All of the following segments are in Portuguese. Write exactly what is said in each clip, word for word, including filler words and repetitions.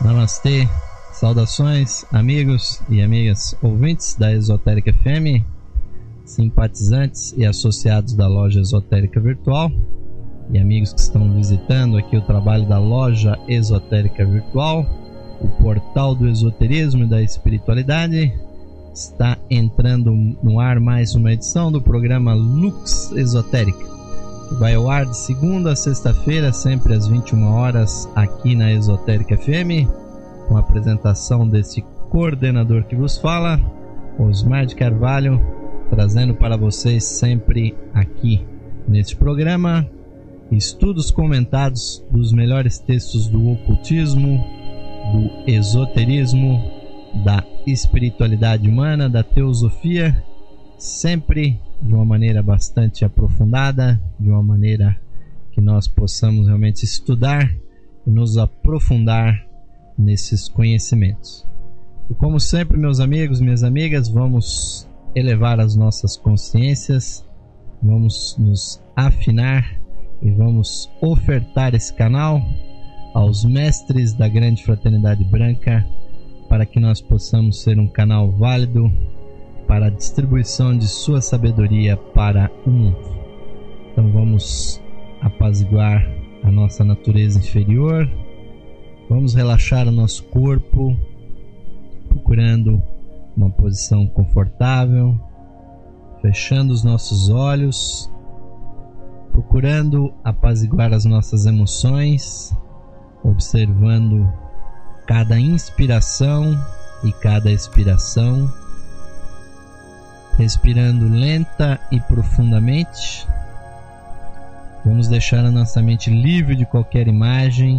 Namastê, saudações amigos e amigas ouvintes da Esotérica F M, simpatizantes e associados da Loja Esotérica Virtual e amigos que estão visitando aqui o trabalho da Loja Esotérica Virtual, o portal do esoterismo e da espiritualidade. Está entrando no ar mais uma edição do programa Lux Esotérica, que vai ao ar de segunda a sexta-feira, sempre às vinte e uma horas, aqui na Esotérica F M, com a apresentação desse coordenador que vos fala, Osmar de Carvalho, trazendo para vocês sempre aqui neste programa estudos comentados dos melhores textos do ocultismo, do esoterismo, da espiritualidade humana, da teosofia, sempre de uma maneira bastante aprofundada, de uma maneira que nós possamos realmente estudar e nos aprofundar nesses conhecimentos. E como sempre, meus amigos, minhas amigas, vamos elevar as nossas consciências, vamos nos afinar e vamos ofertar esse canal aos mestres da grande fraternidade branca, para que nós possamos ser um canal válido para a distribuição de sua sabedoria para o mundo. Então vamos apaziguar a nossa natureza inferior, vamos relaxar o nosso corpo, procurando uma posição confortável, fechando os nossos olhos, procurando apaziguar as nossas emoções, observando cada inspiração e cada expiração, respirando lenta e profundamente. Vamos deixar a nossa mente livre de qualquer imagem.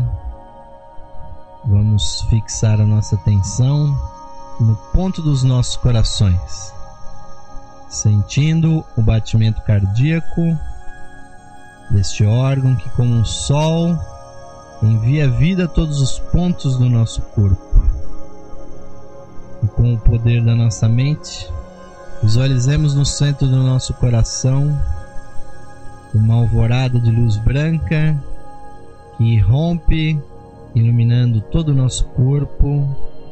Vamos fixar a nossa atenção no ponto dos nossos corações, sentindo o batimento cardíaco deste órgão que, como um sol, envia vida a todos os pontos do nosso corpo. E com o poder da nossa mente, visualizemos no centro do nosso coração uma alvorada de luz branca que irrompe, iluminando todo o nosso corpo,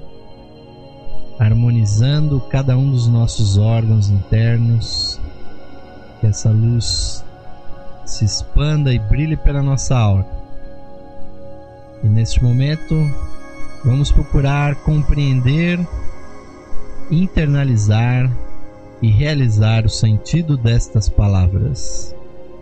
harmonizando cada um dos nossos órgãos internos. Que essa luz se expanda e brilhe pela nossa aura. E neste momento, vamos procurar compreender, internalizar e realizar o sentido destas palavras.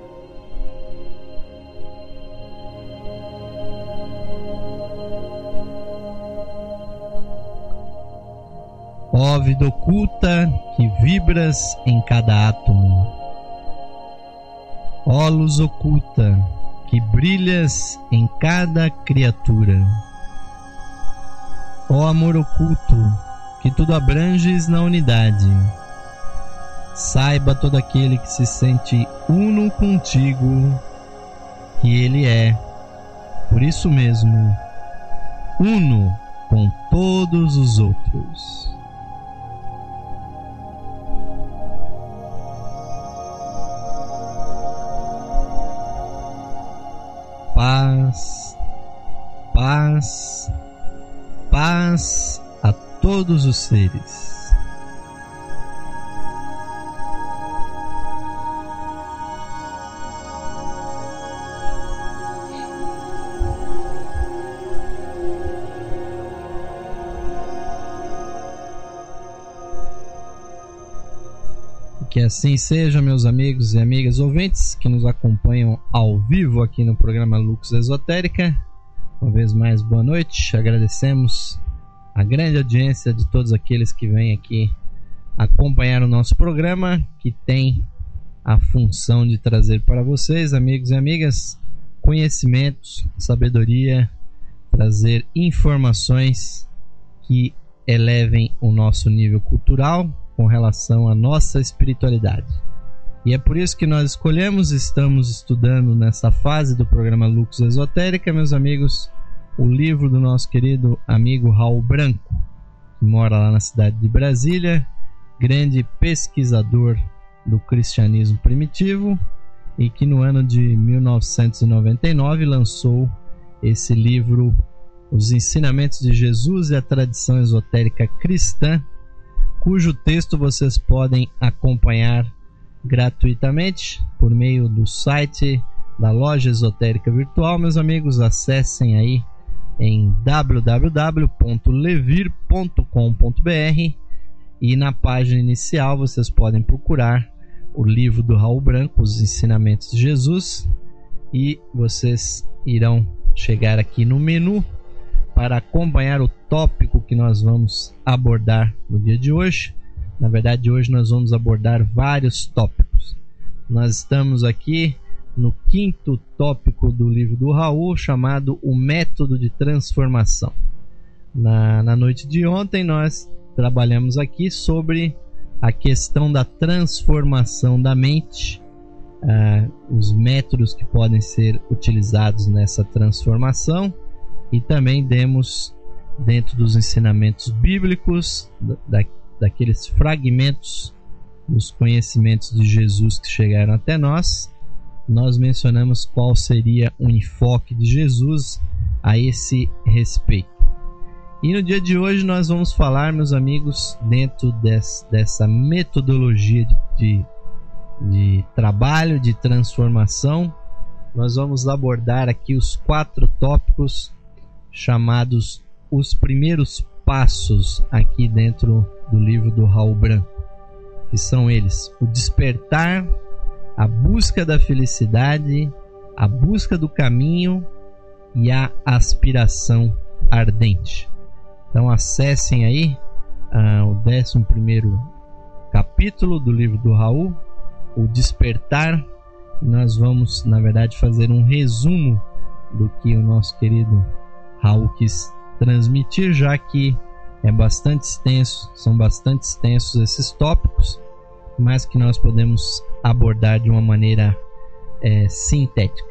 Ó vida oculta que vibras em cada átomo, ó luz oculta que brilhas em cada criatura, ó amor oculto que tudo abranges na unidade, saiba todo aquele que se sente uno contigo que ele é, por isso mesmo, uno com todos os outros. Paz, paz, paz a todos os seres. Que assim seja, meus amigos e amigas ouvintes que nos acompanham ao vivo aqui no programa Lux Esotérica. Uma vez mais, boa noite. Agradecemos a grande audiência de todos aqueles que vêm aqui acompanhar o nosso programa, que tem a função de trazer para vocês, amigos e amigas, conhecimentos, sabedoria, trazer informações que elevem o nosso nível cultural com relação à nossa espiritualidade. E é por isso que nós escolhemos, estamos estudando nessa fase do programa Lux Esotérica, meus amigos, o livro do nosso querido amigo Raul Branco, que mora lá na cidade de Brasília, grande pesquisador do cristianismo primitivo, e que no ano de mil novecentos e noventa e nove lançou esse livro Os Ensinamentos de Jesus e a Tradição Esotérica Cristã, cujo texto vocês podem acompanhar gratuitamente por meio do site da Loja Esotérica Virtual. Meus amigos, acessem aí em w w w ponto levir ponto com ponto b r e na página inicial vocês podem procurar o livro do Raul Branco, Os Ensinamentos de Jesus, e vocês irão chegar aqui no menu para acompanhar o tópico que nós vamos abordar no dia de hoje. Na verdade, hoje nós vamos abordar vários tópicos. Nós estamos aqui no quinto tópico do livro do Raul, chamado O Método de Transformação. Na, na noite de ontem nós trabalhamos aqui sobre a questão da transformação da mente, uh, os métodos que podem ser utilizados nessa transformação, e também demos, dentro dos ensinamentos bíblicos, da, daqueles fragmentos dos conhecimentos de Jesus que chegaram até nós, nós mencionamos qual seria o enfoque de Jesus a esse respeito. E no dia de hoje nós vamos falar, meus amigos, dentro desse, dessa metodologia de, de, de trabalho, de transformação, nós vamos abordar aqui os quatro tópicos chamados os primeiros passos aqui dentro do livro do Raul Branco, que são eles: o despertar, a busca da felicidade, a busca do caminho e a aspiração ardente. Então acessem aí uh, o décimo primeiro capítulo do livro do Raul, o despertar. Nós vamos, na verdade, fazer um resumo do que o nosso querido Raul quis transmitir, já que é bastante extenso, são bastante extensos esses tópicos, mas que nós podemos abordar de uma maneira é, sintética.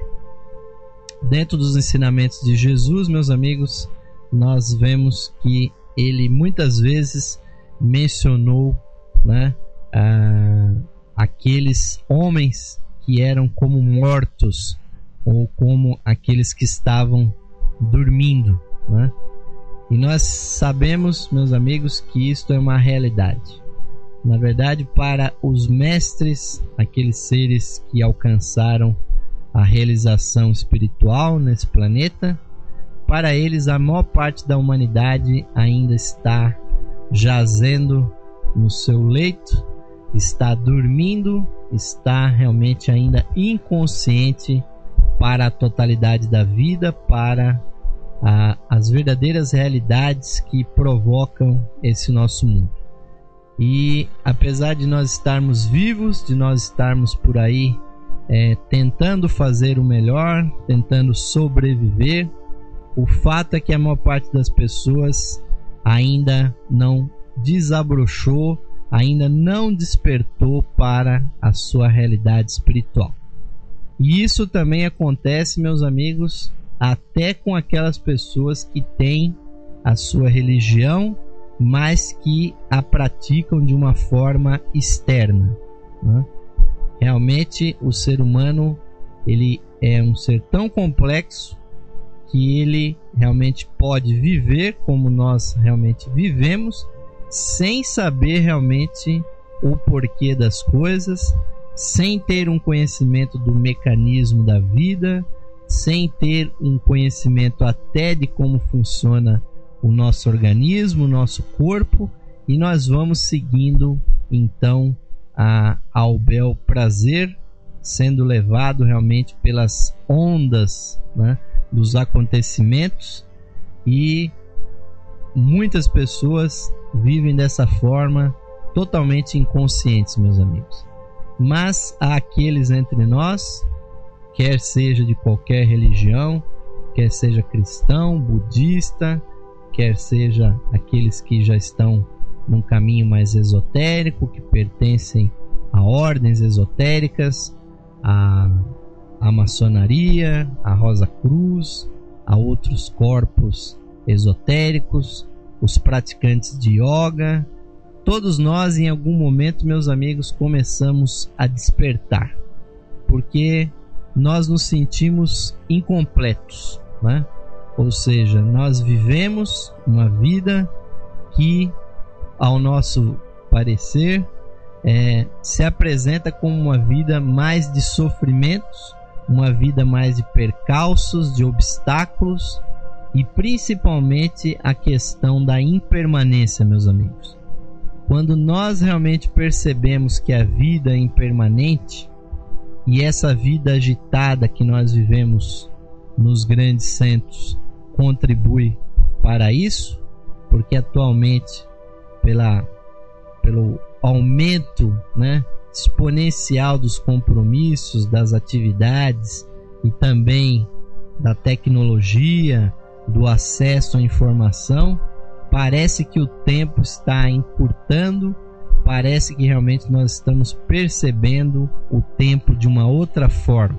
Dentro dos ensinamentos de Jesus, meus amigos, nós vemos que ele muitas vezes mencionou, né, ah, aqueles homens que eram como mortos, ou como aqueles que estavam dormindo, né? E nós sabemos, meus amigos, que isto é uma realidade. Na verdade, para os mestres, aqueles seres que alcançaram a realização espiritual nesse planeta, para eles a maior parte da humanidade ainda está jazendo no seu leito, está dormindo, está realmente ainda inconsciente para a totalidade da vida, para a, as verdadeiras realidades que provocam esse nosso mundo. E apesar de nós estarmos vivos, de nós estarmos por aí é, tentando fazer o melhor, tentando sobreviver, o fato é que a maior parte das pessoas ainda não desabrochou, ainda não despertou para a sua realidade espiritual. E isso também acontece, meus amigos, até com aquelas pessoas que têm a sua religião, mas que a praticam de uma forma externa, né? Realmente o ser humano, ele é um ser tão complexo que ele realmente pode viver como nós realmente vivemos, sem saber realmente o porquê das coisas, sem ter um conhecimento do mecanismo da vida, sem ter um conhecimento até de como funciona o nosso organismo, o nosso corpo, e nós vamos seguindo então a, ao bel prazer, sendo levado realmente pelas ondas, né, dos acontecimentos, e muitas pessoas vivem dessa forma totalmente inconscientes, meus amigos. Mas há aqueles entre nós, quer seja de qualquer religião, quer seja cristão, budista, quer seja aqueles que já estão num caminho mais esotérico, que pertencem a ordens esotéricas, a, a maçonaria, a Rosa Cruz, a outros corpos esotéricos, os praticantes de yoga. Todos nós, em algum momento, meus amigos, começamos a despertar, porque nós nos sentimos incompletos, né? Ou seja, nós vivemos uma vida que, ao nosso parecer, é, se apresenta como uma vida mais de sofrimentos, uma vida mais de percalços, de obstáculos e principalmente a questão da impermanência, meus amigos. Quando nós realmente percebemos que a vida é impermanente e essa vida agitada que nós vivemos nos grandes centros contribui para isso, porque atualmente pela, pelo aumento, né, exponencial dos compromissos, das atividades e também da tecnologia, do acesso à informação, parece que o tempo está encurtando, parece que realmente nós estamos percebendo o tempo de uma outra forma.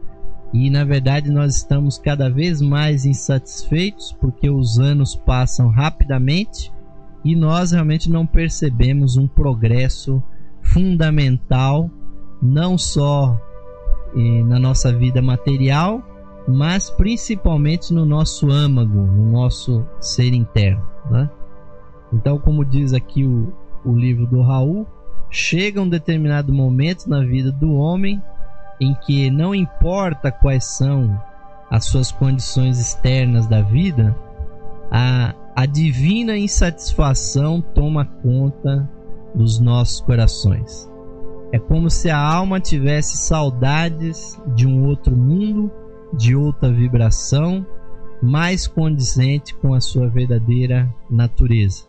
E na verdade nós estamos cada vez mais insatisfeitos porque os anos passam rapidamente e nós realmente não percebemos um progresso fundamental, não só eh, na nossa vida material, mas principalmente no nosso âmago, no nosso ser interno, né? Então, como diz aqui o, o livro do Raul, chega um determinado momento na vida do homem em que não importa quais são as suas condições externas da vida, a, a divina insatisfação toma conta dos nossos corações. É como se a alma tivesse saudades de um outro mundo, de outra vibração, mais condizente com a sua verdadeira natureza.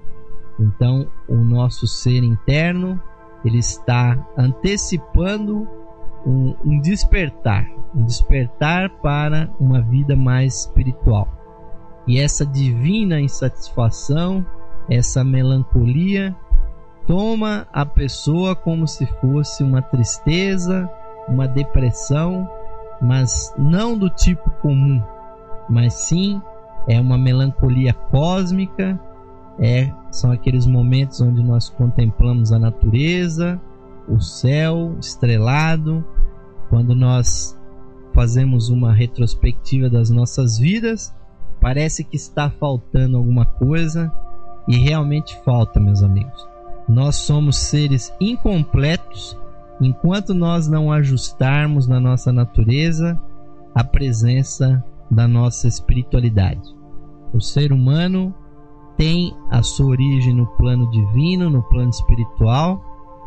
Então, o nosso ser interno, ele está antecipando um, um despertar, um despertar para uma vida mais espiritual. E essa divina insatisfação, essa melancolia, toma a pessoa como se fosse uma tristeza, uma depressão, mas não do tipo comum, mas sim é uma melancolia cósmica. É, são aqueles momentos onde nós contemplamos a natureza, o céu estrelado, quando nós fazemos uma retrospectiva das nossas vidas, parece que está faltando alguma coisa e realmente falta, meus amigos. Nós somos seres incompletos enquanto nós não ajustarmos na nossa natureza a presença da nossa espiritualidade. O ser humano tem a sua origem no plano divino, no plano espiritual,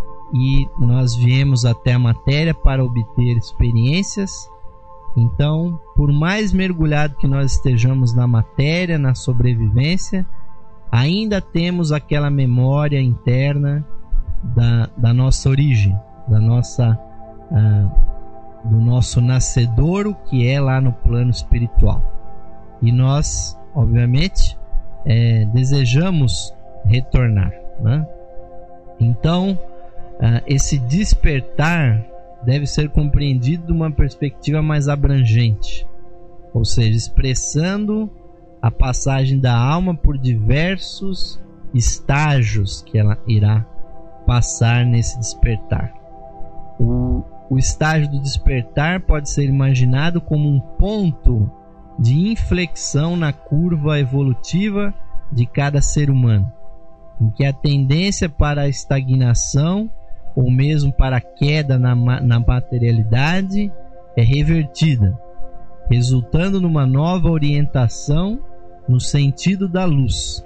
e nós viemos até a matéria para obter experiências. Então, por mais mergulhado que nós estejamos na matéria, na sobrevivência, ainda temos aquela memória interna da, da nossa origem, da nossa, ah, do nosso nascedouro, que é lá no plano espiritual. E nós, obviamente, é, desejamos retornar, né? Então, ah, esse despertar deve ser compreendido de uma perspectiva mais abrangente, ou seja, expressando a passagem da alma por diversos estágios que ela irá passar nesse despertar. O, o estágio do despertar pode ser imaginado como um ponto de inflexão na curva evolutiva de cada ser humano, em que a tendência para a estagnação ou mesmo para a queda na, na materialidade é revertida, resultando numa nova orientação no sentido da luz.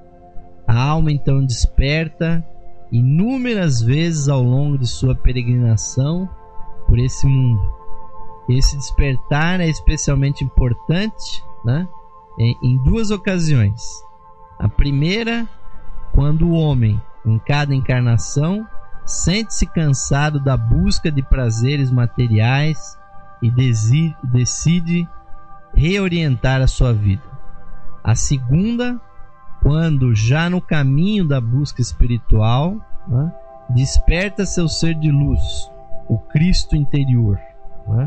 A alma então desperta inúmeras vezes ao longo de sua peregrinação por esse mundo. Esse despertar é especialmente importante, né, em, em duas ocasiões. A primeira, quando o homem, em cada encarnação, sente-se cansado da busca de prazeres materiais e decide, decide reorientar a sua vida. A segunda, quando já no caminho da busca espiritual, né, desperta seu ser de luz, o Cristo interior, né?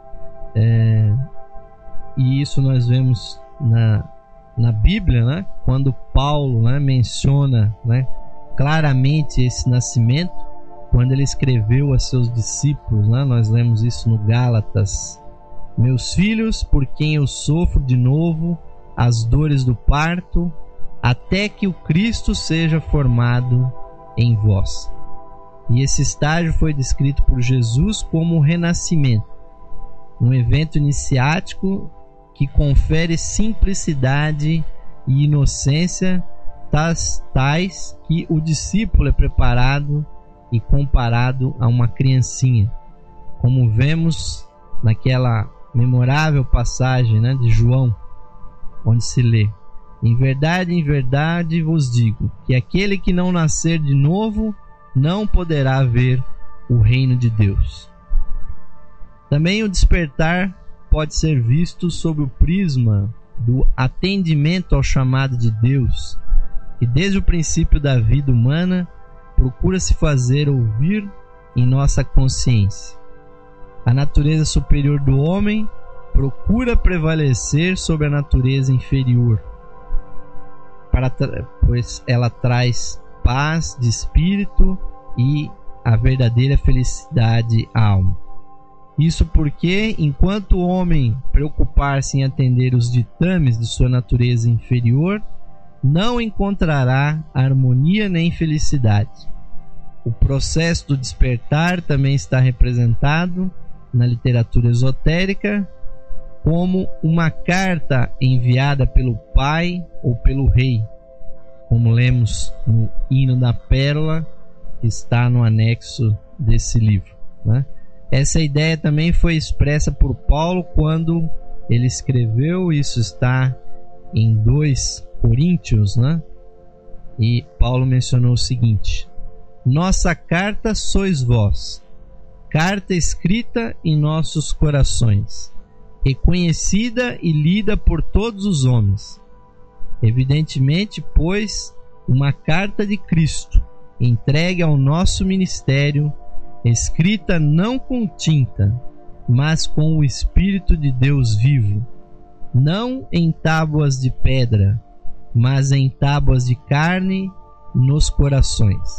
É, e isso nós vemos na, na Bíblia, né, quando Paulo, né, menciona, né, claramente esse nascimento, quando ele escreveu a seus discípulos, né, nós lemos isso no Gálatas Meus filhos, por quem eu sofro de novo as dores do parto, até que o Cristo seja formado em vós. E esse estágio foi descrito por Jesus como o renascimento, um evento iniciático que confere simplicidade e inocência tais, tais que o discípulo é preparado e comparado a uma criancinha, como vemos naquela memorável passagem, né, de João, onde se lê: em verdade, em verdade vos digo, que aquele que não nascer de novo não poderá ver o reino de Deus. Também o despertar pode ser visto sob o prisma do atendimento ao chamado de Deus, que desde o princípio da vida humana procura se fazer ouvir em nossa consciência. A natureza superior do homem procura prevalecer sobre a natureza inferior, para pois ela traz paz de espírito e a verdadeira felicidade à alma. Isso porque, enquanto o homem preocupar-se em atender os ditames de sua natureza inferior, não encontrará harmonia nem felicidade. O processo do despertar também está representado na literatura esotérica como uma carta enviada pelo pai ou pelo rei, como lemos no Hino da Pérola, que está no anexo desse livro, né? Essa ideia também foi expressa por Paulo quando ele escreveu, isso está em dois Coríntios, né? E Paulo mencionou o seguinte: nossa carta sois vós, carta escrita em nossos corações, reconhecida e lida por todos os homens. Evidentemente, pois, uma carta de Cristo, entregue ao nosso ministério, escrita não com tinta, mas com o Espírito de Deus vivo, não em tábuas de pedra, mas em tábuas de carne nos corações.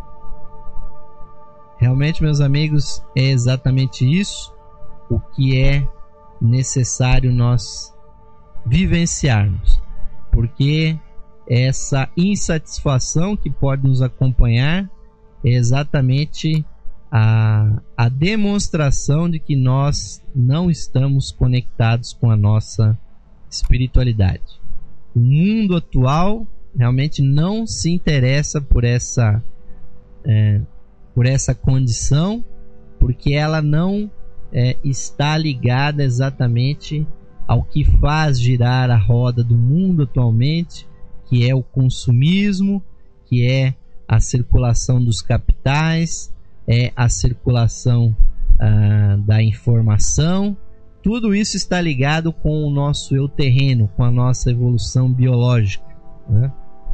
Realmente, meus amigos, é exatamente isso o que é necessário nós vivenciarmos, porque essa insatisfação que pode nos acompanhar é exatamente a, a demonstração de que nós não estamos conectados com a nossa espiritualidade. O mundo atual realmente não se interessa por essa é, por essa condição, porque ela não é, está ligada exatamente ao que faz girar a roda do mundo atualmente, que é o consumismo, que é a circulação dos capitais, é a circulação ah, da informação. Tudo isso está ligado com o nosso eu terreno, com a nossa evolução biológica, né?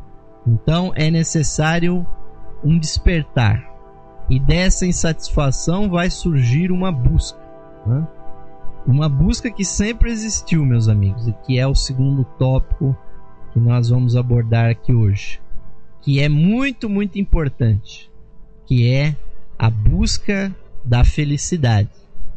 Então é necessário um despertar, e dessa insatisfação vai surgir uma busca, né? Uma busca que sempre existiu, meus amigos, e que é o segundo tópico que nós vamos abordar aqui hoje, que é muito, muito importante, que é a busca da felicidade.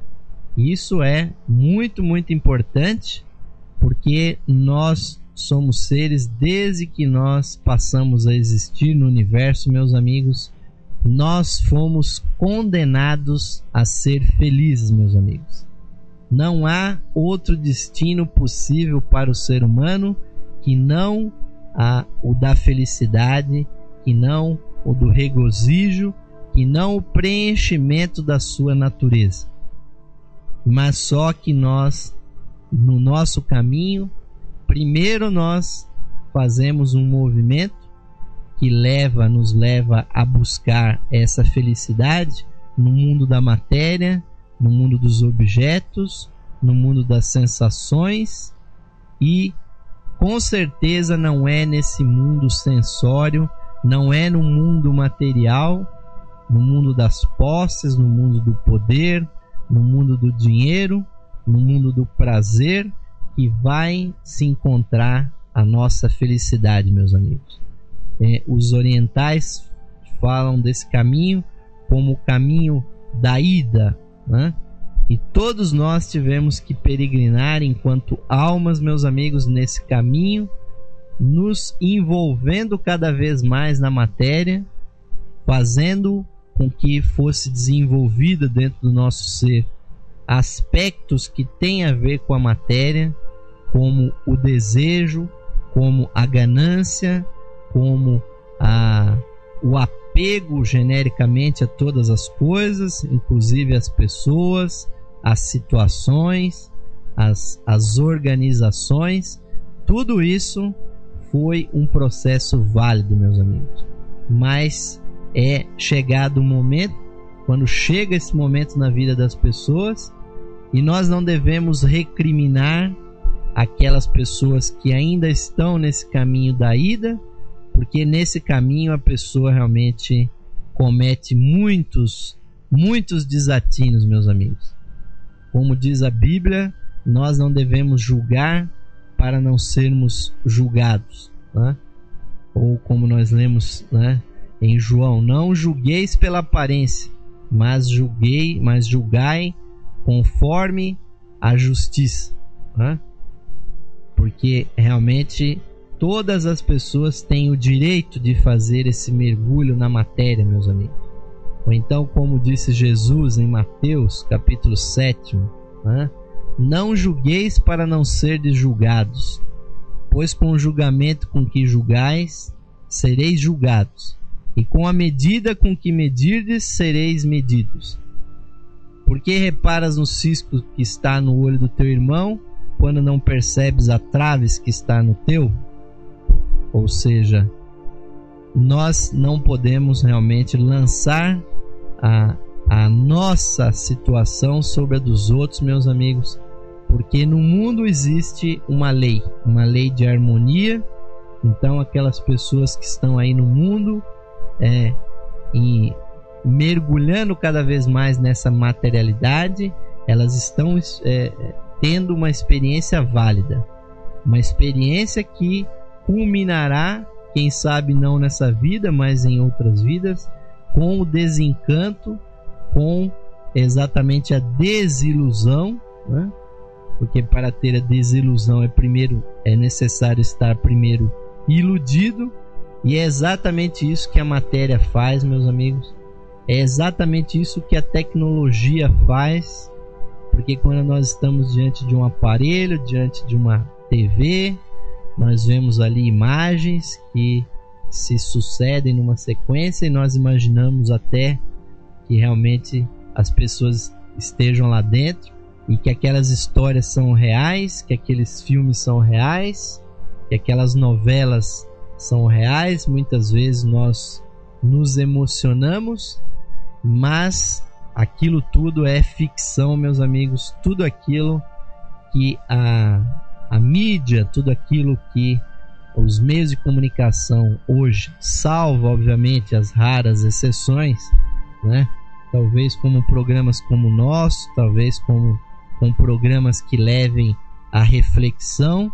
Isso é muito, muito importante, porque nós somos seres, desde que nós passamos a existir no universo, meus amigos, nós fomos condenados a ser felizes, meus amigos. Não há outro destino possível para o ser humano que não a, o da felicidade, que não o do regozijo, que não o preenchimento da sua natureza. Mas só que nós, no nosso caminho, primeiro nós fazemos um movimento que leva, nos leva a buscar essa felicidade no mundo da matéria, no mundo dos objetos, no mundo das sensações, e com certeza não é nesse mundo sensório, não é no mundo material, no mundo das posses, no mundo do poder, no mundo do dinheiro, no mundo do prazer, que vai se encontrar a nossa felicidade, meus amigos. É, os orientais falam desse caminho como o caminho da ida, né? E todos nós tivemos que peregrinar enquanto almas, meus amigos, nesse caminho, nos envolvendo cada vez mais na matéria, fazendo com que fosse desenvolvida dentro do nosso ser aspectos que têm a ver com a matéria, como o desejo, como a ganância, como a, o apego genericamente a todas as coisas, inclusive as pessoas, as situações, as, as organizações. Tudo isso foi um processo válido, meus amigos, mas é chegado o momento, quando chega esse momento na vida das pessoas, e nós não devemos recriminar aquelas pessoas que ainda estão nesse caminho da ida, porque nesse caminho a pessoa realmente comete muitos, muitos desatinos, meus amigos. Como diz a Bíblia, nós não devemos julgar para não sermos julgados, né? Ou como nós lemos, né, em João: não julgueis pela aparência, mas julguei, mas julgai conforme a justiça, né? Porque realmente todas as pessoas têm o direito de fazer esse mergulho na matéria, meus amigos. Ou então, como disse Jesus em Mateus capítulo sete, né? Não julgueis para não serdes julgados, pois com o julgamento com que julgais, sereis julgados, e com a medida com que medirdes, sereis medidos. Porque reparas no cisco que está no olho do teu irmão, quando não percebes a traves que está no teu? Ou seja, nós não podemos realmente lançar a, a nossa situação sobre a dos outros, meus amigos, porque no mundo existe uma lei, uma lei de harmonia. Então aquelas pessoas que estão aí no mundo é, e mergulhando cada vez mais nessa materialidade, elas estão é, tendo uma experiência válida, uma experiência que culminará, quem sabe não nessa vida, mas em outras vidas, com o desencanto, com exatamente a desilusão, né? Porque para ter a desilusão é primeiro é necessário estar primeiro iludido, e é exatamente isso que a matéria faz, meus amigos. É exatamente isso que a tecnologia faz, porque quando nós estamos diante de um aparelho, diante de uma T V, nós vemos ali imagens que se sucedem numa sequência e nós imaginamos até que realmente as pessoas estejam lá dentro e que aquelas histórias são reais, que aqueles filmes são reais, que aquelas novelas são reais. Muitas vezes nós nos emocionamos, mas aquilo tudo é ficção, meus amigos. Tudo aquilo que a, a mídia, tudo aquilo que os meios de comunicação hoje, salvo obviamente as raras exceções, né? Talvez como programas como o nosso, talvez como com programas que levem à reflexão,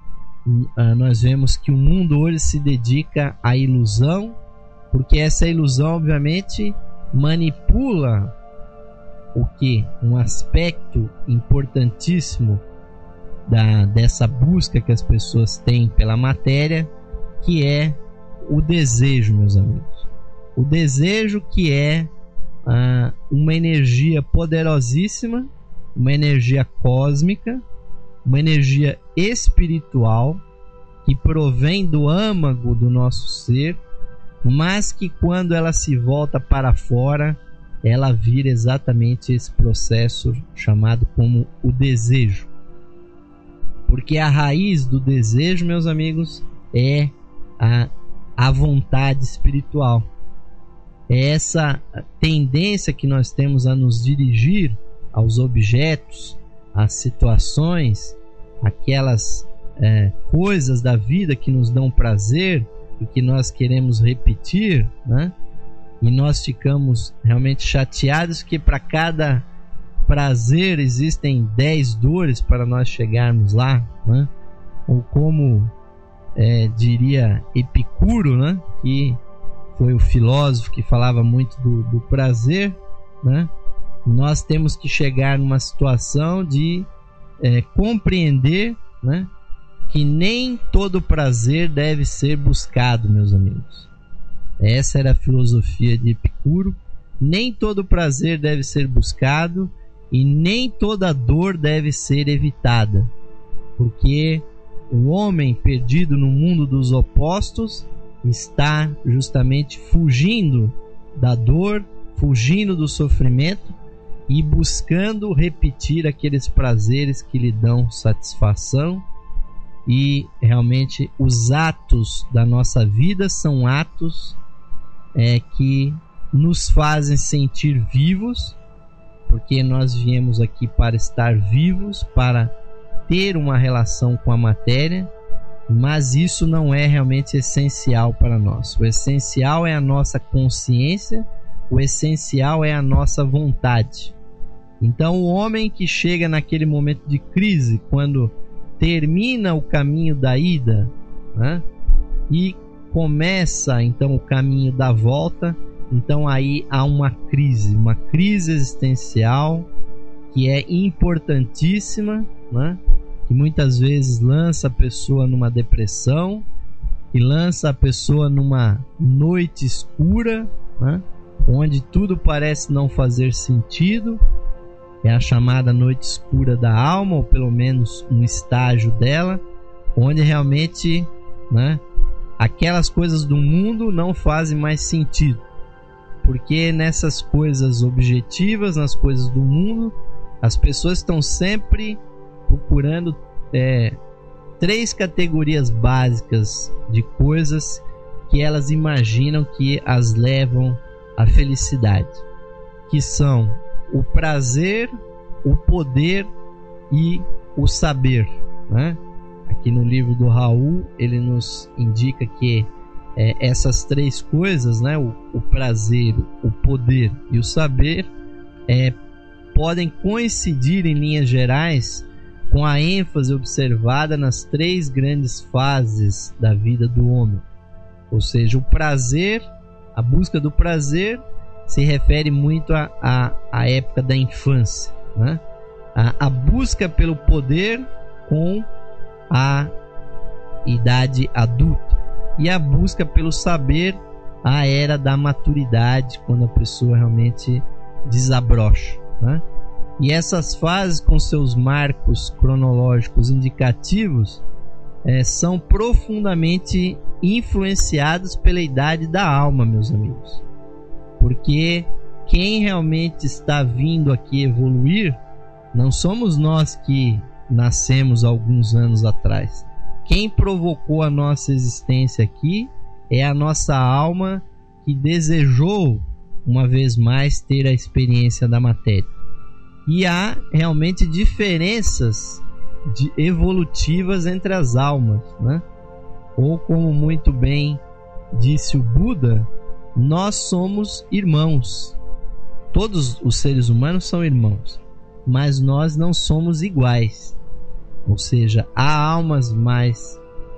uh, nós vemos que o mundo hoje se dedica à ilusão, porque essa ilusão obviamente manipula o que? Um aspecto importantíssimo da, dessa busca que as pessoas têm pela matéria, que é o desejo, meus amigos. O desejo, que é ah, uma energia poderosíssima, uma energia cósmica, uma energia espiritual que provém do âmago do nosso ser, mas que quando ela se volta para fora, ela vira exatamente esse processo chamado como o desejo. Porque a raiz do desejo, meus amigos, é a, a vontade espiritual. É essa tendência que nós temos a nos dirigir aos objetos, às situações, aquelas é, coisas da vida que nos dão prazer e que nós queremos repetir, né? E nós ficamos realmente chateados que para cada prazer existem dez dores para nós chegarmos lá, né? Ou como é, diria Epicuro, né? Que foi o filósofo que falava muito do, do prazer, né? nós temos que chegar numa situação de é, compreender, né, que nem todo prazer deve ser buscado, meus amigos. Essa era a filosofia de Epicuro. Nem todo prazer deve ser buscado e nem toda dor deve ser evitada, porque o homem perdido no mundo dos opostos está justamente fugindo da dor, fugindo do sofrimento e buscando repetir aqueles prazeres que lhe dão satisfação. E realmente os atos da nossa vida são atos é, que nos fazem sentir vivos, porque nós viemos aqui para estar vivos, para ter uma relação com a matéria, mas isso não é realmente essencial para nós. O essencial é a nossa consciência, o essencial é a nossa vontade. Então o homem que chega naquele momento de crise, quando termina o caminho da ida, né, e começa então o caminho da volta, então aí há uma crise, uma crise existencial que é importantíssima, né, que muitas vezes lança a pessoa numa depressão, que lança a pessoa numa noite escura, né, onde tudo parece não fazer sentido. É a chamada noite escura da alma, ou pelo menos um estágio dela, onde realmente, né, aquelas coisas do mundo não fazem mais sentido. Porque nessas coisas objetivas, nas coisas do mundo, as pessoas estão sempre procurando é, três categorias básicas de coisas que elas imaginam que as levam à felicidade, que são o prazer, o poder e o saber, né? Aqui no livro do Raul ele nos indica que é, essas três coisas, né, o, o prazer, o poder e o saber, é, podem coincidir em linhas gerais com a ênfase observada nas três grandes fases da vida do homem. Ou seja, o prazer, a busca do prazer, se refere muito à a, a, a época da infância, né? a, a busca pelo poder com a idade adulta, e a busca pelo saber, a era da maturidade, quando a pessoa realmente desabrocha, né? E essas fases, com seus marcos cronológicos indicativos, é, são profundamente influenciados pela idade da alma, meus amigos. Porque quem realmente está vindo aqui evoluir não somos nós que nascemos alguns anos atrás. Quem provocou a nossa existência aqui é a nossa alma, que desejou uma vez mais ter a experiência da matéria. E há realmente diferenças de evolutivas entre as almas, né? Ou como muito bem disse o Buda, nós somos irmãos. Todos os seres humanos são irmãos, mas nós não somos iguais. Ou seja, há almas mais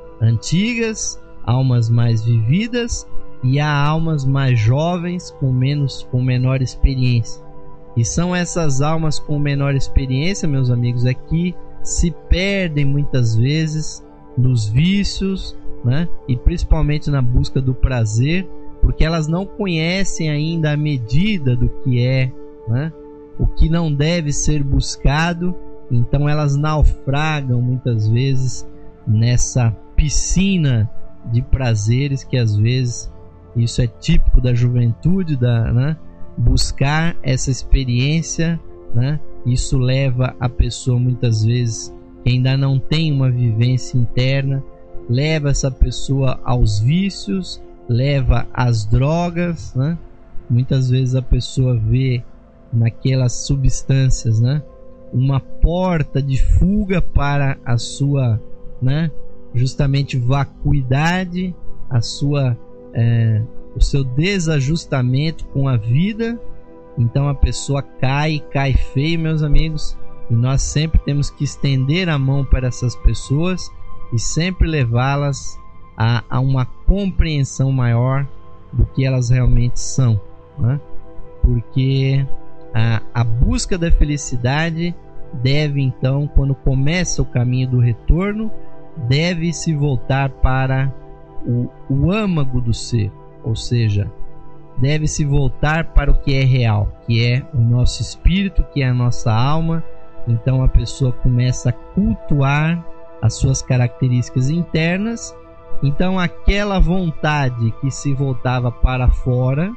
antigas, almas mais vividas, e há almas mais jovens com menos, com menor experiência. E são essas almas com menor experiência, meus amigos, é que se perdem muitas vezes nos vícios, né? E principalmente na busca do prazer, porque elas não conhecem ainda a medida do que é, né, o que não deve ser buscado. Então elas naufragam muitas vezes nessa piscina de prazeres, que às vezes isso é típico da juventude, da, né, buscar essa experiência, né? Isso leva a pessoa, muitas vezes, que ainda não tem uma vivência interna, leva essa pessoa aos vícios, leva às drogas, né? Muitas vezes a pessoa vê naquelas substâncias, né, uma porta de fuga para a sua, né, justamente vacuidade, a sua, é, o seu desajustamento com a vida. Então a pessoa cai, cai feio, meus amigos, e nós sempre temos que estender a mão para essas pessoas e sempre levá-las a, a uma compreensão maior do que elas realmente são, né? Porque a, a busca da felicidade deve então, quando começa o caminho do retorno, deve se voltar para o, o âmago do ser, ou seja, deve se voltar para o que é real, que é o nosso espírito, que é a nossa alma. Então a pessoa começa a cultuar as suas características internas. Então aquela vontade que se voltava para fora,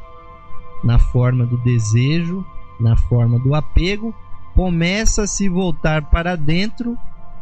na forma do desejo, na forma do apego, começa a se voltar para dentro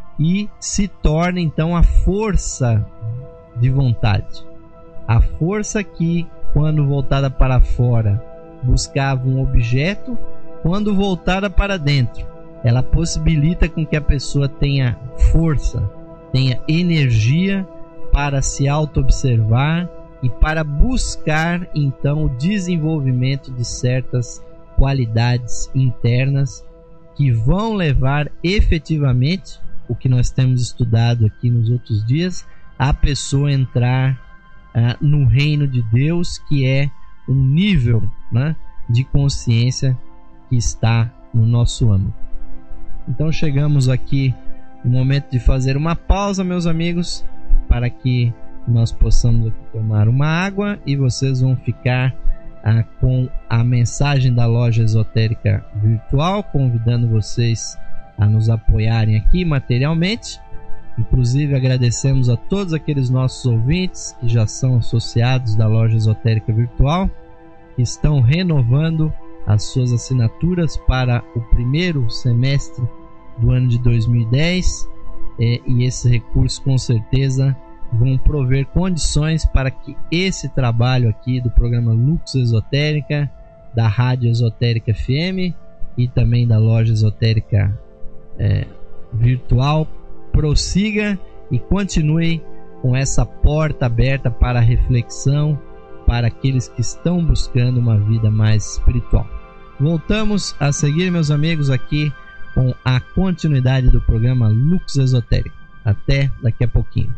e se torna então a força de vontade. A força que, quando voltada para fora, buscava um objeto, quando voltada para dentro, ela possibilita com que a pessoa tenha força, tenha energia para se auto-observar e para buscar então o desenvolvimento de certas qualidades internas que vão levar efetivamente, o que nós temos estudado aqui nos outros dias, a pessoa entrar uh, no reino de Deus, que é um nível, né, de consciência que está no nosso âmago. Então chegamos aqui no momento de fazer uma pausa, meus amigos, para que nós possamos aqui tomar uma água e vocês vão ficar ah, com a mensagem da Loja Esotérica Virtual, convidando vocês a nos apoiarem aqui materialmente. Inclusive agradecemos a todos aqueles nossos ouvintes que já são associados da Loja Esotérica Virtual, que estão renovando as suas assinaturas para o primeiro semestre do ano de dois mil e dez, é, e esses recursos com certeza vão prover condições para que esse trabalho aqui do programa Lux Esotérica, da Rádio Esotérica F M e também da Loja Esotérica é, Virtual prossiga e continue com essa porta aberta para a reflexão para aqueles que estão buscando uma vida mais espiritual. Voltamos a seguir, meus amigos, aqui com a continuidade do programa Lux Esotérico. Até daqui a pouquinho.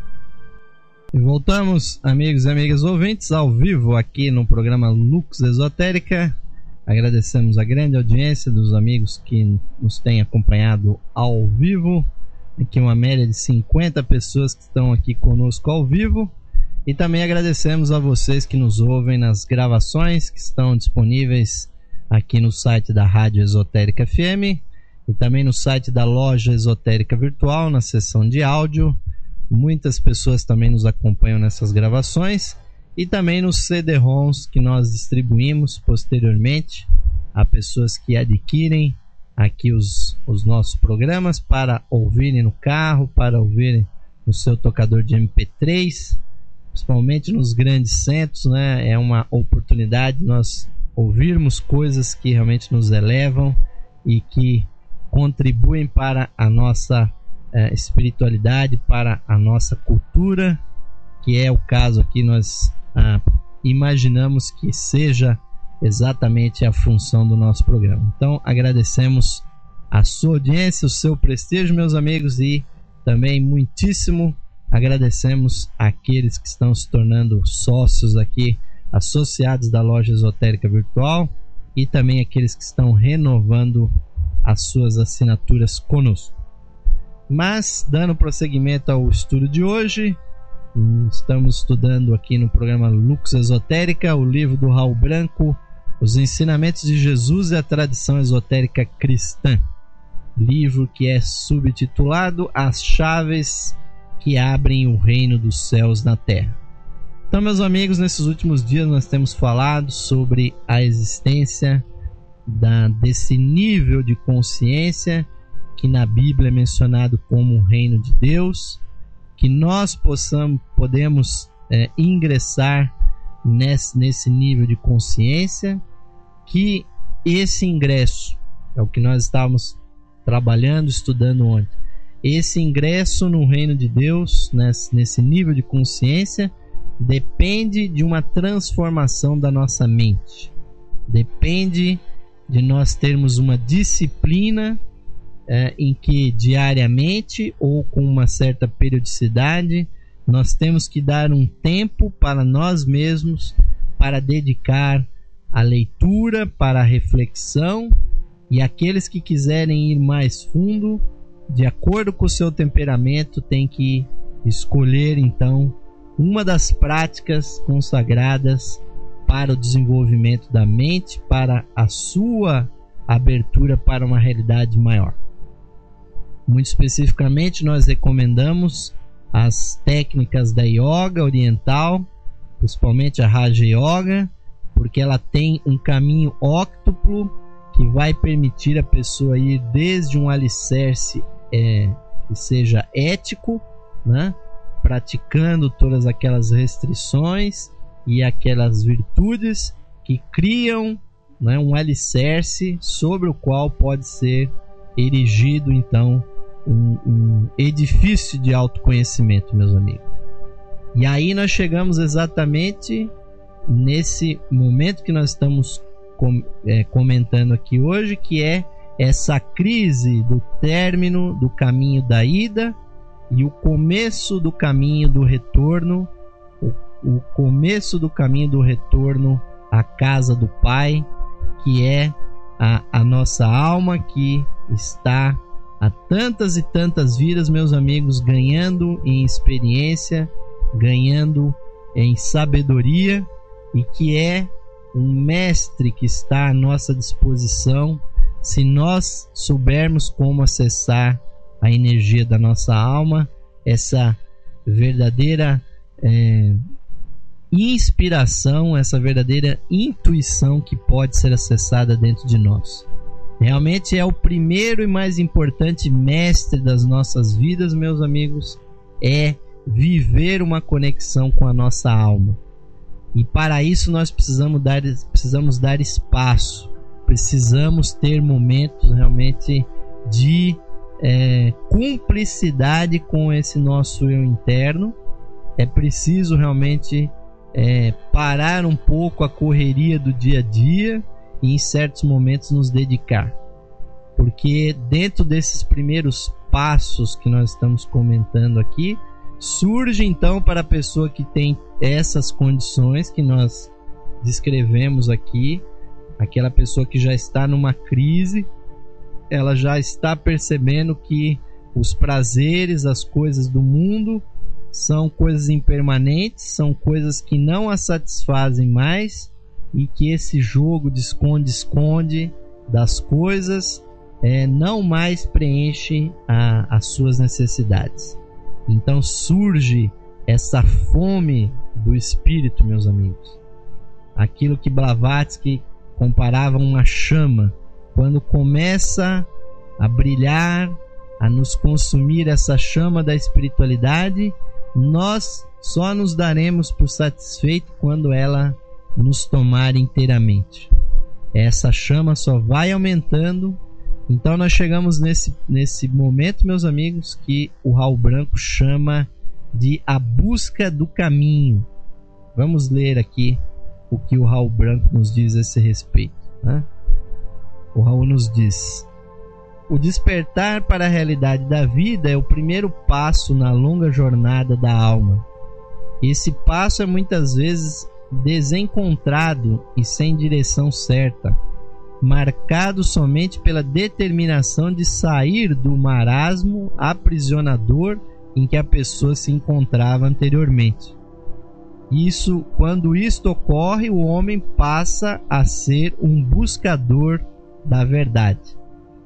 E voltamos, amigos e amigas ouvintes, ao vivo aqui no programa Lux Esotérica. Agradecemos a grande audiência dos amigos que nos têm acompanhado ao vivo. Aqui uma média de cinquenta pessoas que estão aqui conosco ao vivo. E também agradecemos a vocês que nos ouvem nas gravações que estão disponíveis aqui no site da Rádio Esotérica F M e também no site da Loja Esotérica Virtual, na seção de áudio. Muitas pessoas também nos acompanham nessas gravações e também nos C D ROMs que nós distribuímos posteriormente a pessoas que adquirem aqui os, os nossos programas para ouvirem no carro, para ouvirem no seu tocador de M P três, principalmente nos grandes centros, né? É uma oportunidade de nós ouvirmos coisas que realmente nos elevam e que contribuem para a nossa eh, espiritualidade, para a nossa cultura, que é o caso aqui. Nós ah, imaginamos que seja exatamente a função do nosso programa. Então agradecemos a sua audiência, o seu prestígio, meus amigos, e também muitíssimo agradecemos aqueles que estão se tornando sócios aqui, associados da Loja Esotérica Virtual, e também aqueles que estão renovando as suas assinaturas conosco. Mas, dando prosseguimento ao estudo de hoje, estamos estudando aqui no programa Lux Esotérica o livro do Raul Branco, Os Ensinamentos de Jesus e a Tradição Esotérica Cristã, livro que é subtitulado As Chaves que Abrem o Reino dos Céus na Terra. Então, meus amigos, nesses últimos dias nós temos falado sobre a existência da, desse nível de consciência que na Bíblia é mencionado como o reino de Deus, que nós possamos, podemos é, ingressar nesse, nesse nível de consciência, que esse ingresso, é o que nós estávamos trabalhando, estudando ontem, esse ingresso no reino de Deus, nesse, nesse nível de consciência, depende de uma transformação da nossa mente, depende de nós termos uma disciplina é, em que diariamente ou com uma certa periodicidade nós temos que dar um tempo para nós mesmos, para dedicar à leitura, para a reflexão E aqueles que quiserem ir mais fundo, de acordo com o seu temperamento, tem que escolher então uma das práticas consagradas para o desenvolvimento da mente, para a sua abertura para uma realidade maior. Muito especificamente, nós recomendamos as técnicas da yoga oriental, principalmente a Raja Yoga, porque ela tem um caminho óctuplo que vai permitir a pessoa ir desde um alicerce é, que seja ético, né, praticando todas aquelas restrições e aquelas virtudes que criam, né, um alicerce sobre o qual pode ser erigido então um, um edifício de autoconhecimento, meus amigos. E aí nós chegamos exatamente nesse momento que nós estamos com, é, comentando aqui hoje, que é essa crise do término do caminho da ida e o começo do caminho do retorno, o, o começo do caminho do retorno à casa do Pai, que é a, a nossa alma que está há tantas e tantas vidas, meus amigos, ganhando em experiência, ganhando em sabedoria, e que é um mestre que está à nossa disposição se nós soubermos como acessar a energia da nossa alma, essa verdadeira é, inspiração, essa verdadeira intuição que pode ser acessada dentro de nós. Realmente é o primeiro e mais importante mestre das nossas vidas, meus amigos, é viver uma conexão com a nossa alma. E para isso nós precisamos dar, precisamos dar espaço, precisamos ter momentos realmente de é, cumplicidade com esse nosso eu interno. É preciso realmente é, parar um pouco a correria do dia a dia e em certos momentos nos dedicar. Porque dentro desses primeiros passos que nós estamos comentando aqui, surge então para a pessoa que tem essas condições que nós descrevemos aqui, aquela pessoa que já está numa crise, ela já está percebendo que os prazeres, as coisas do mundo são coisas impermanentes, são coisas que não a satisfazem mais, e que esse jogo de esconde-esconde das coisas é, não mais preenche a, as suas necessidades. Então surge essa fome do espírito, meus amigos. Aquilo que Blavatsky comparava a uma chama. Quando começa a brilhar, a nos consumir essa chama da espiritualidade, nós só nos daremos por satisfeito quando ela nos tomar inteiramente. Essa chama só vai aumentando. Então nós chegamos nesse, nesse momento, meus amigos, que o Raul Branco chama de a busca do caminho. Vamos ler aqui o que o Raul Branco nos diz a esse respeito, né? O Raul nos diz: o despertar para a realidade da vida é o primeiro passo na longa jornada da alma. Esse passo é muitas vezes desencontrado e sem direção certa, marcado somente pela determinação de sair do marasmo aprisionador em que a pessoa se encontrava anteriormente. Isso, quando isto ocorre, o homem passa a ser um buscador da verdade.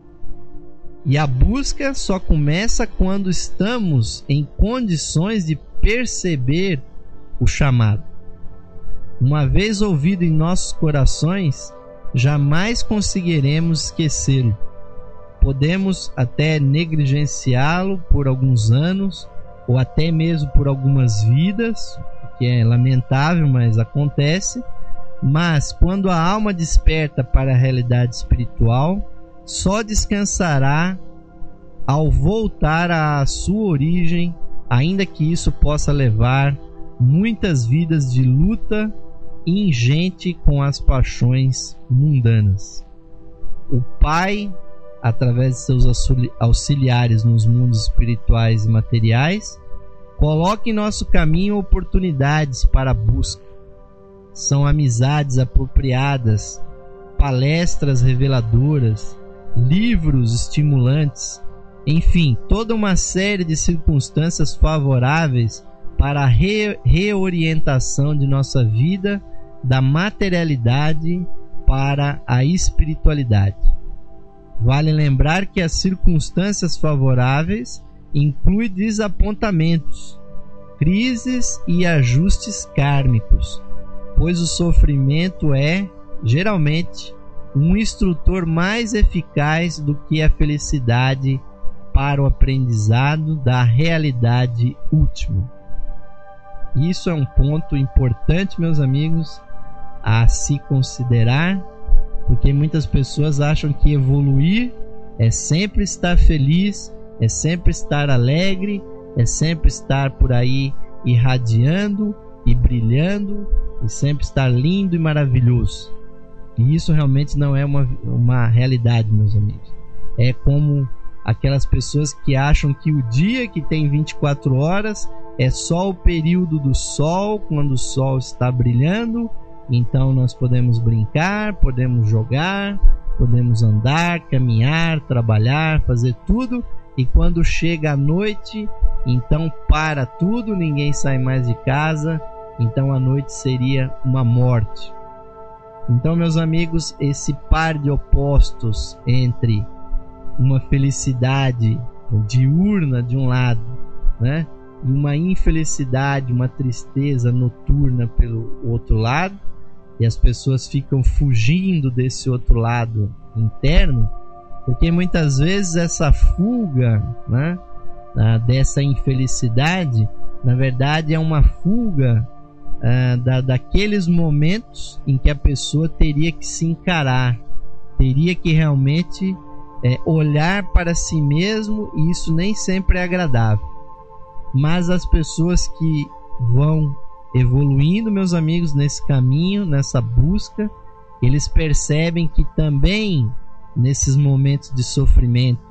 E a busca só começa quando estamos em condições de perceber o chamado. Uma vez ouvido em nossos corações, jamais conseguiremos esquecê-lo. Podemos até negligenciá-lo por alguns anos, ou até mesmo por algumas vidas, que é lamentável, mas acontece. Mas quando a alma desperta para a realidade espiritual, só descansará ao voltar à sua origem, ainda que isso possa levar muitas vidas de luta ingente com as paixões mundanas. O Pai, através de seus auxiliares nos mundos espirituais e materiais, coloca em nosso caminho oportunidades para a busca. São amizades apropriadas, palestras reveladoras, livros estimulantes, enfim, toda uma série de circunstâncias favoráveis para a re- reorientação de nossa vida da materialidade para a espiritualidade. Vale lembrar que as circunstâncias favoráveis incluem desapontamentos, crises e ajustes kármicos, pois o sofrimento é, geralmente, um instrutor mais eficaz do que a felicidade para o aprendizado da realidade última. Isso é um ponto importante, meus amigos, a se considerar, porque muitas pessoas acham que evoluir é sempre estar feliz, é sempre estar alegre, é sempre estar por aí irradiando e brilhando, e sempre estar lindo e maravilhoso. E isso realmente não é uma, uma realidade, meus amigos. É como aquelas pessoas que acham que o dia, que tem vinte e quatro horas, é só o período do sol, quando o sol está brilhando. Então nós podemos brincar, podemos jogar, podemos andar, caminhar, trabalhar, fazer tudo. E quando chega a noite, então para tudo, ninguém sai mais de casa. Então a noite seria uma morte. Então, meus amigos, esse par de opostos entre uma felicidade diurna de um lado, né, e uma infelicidade, uma tristeza noturna pelo outro lado, e as pessoas ficam fugindo desse outro lado interno, porque muitas vezes essa fuga, né, dessa infelicidade, na verdade é uma fuga uh, da, daqueles momentos em que a pessoa teria que se encarar, teria que realmente é, olhar para si mesmo, e isso nem sempre é agradável. Mas as pessoas que vão evoluindo, meus amigos, nesse caminho, nessa busca, eles percebem que também nesses momentos de sofrimento,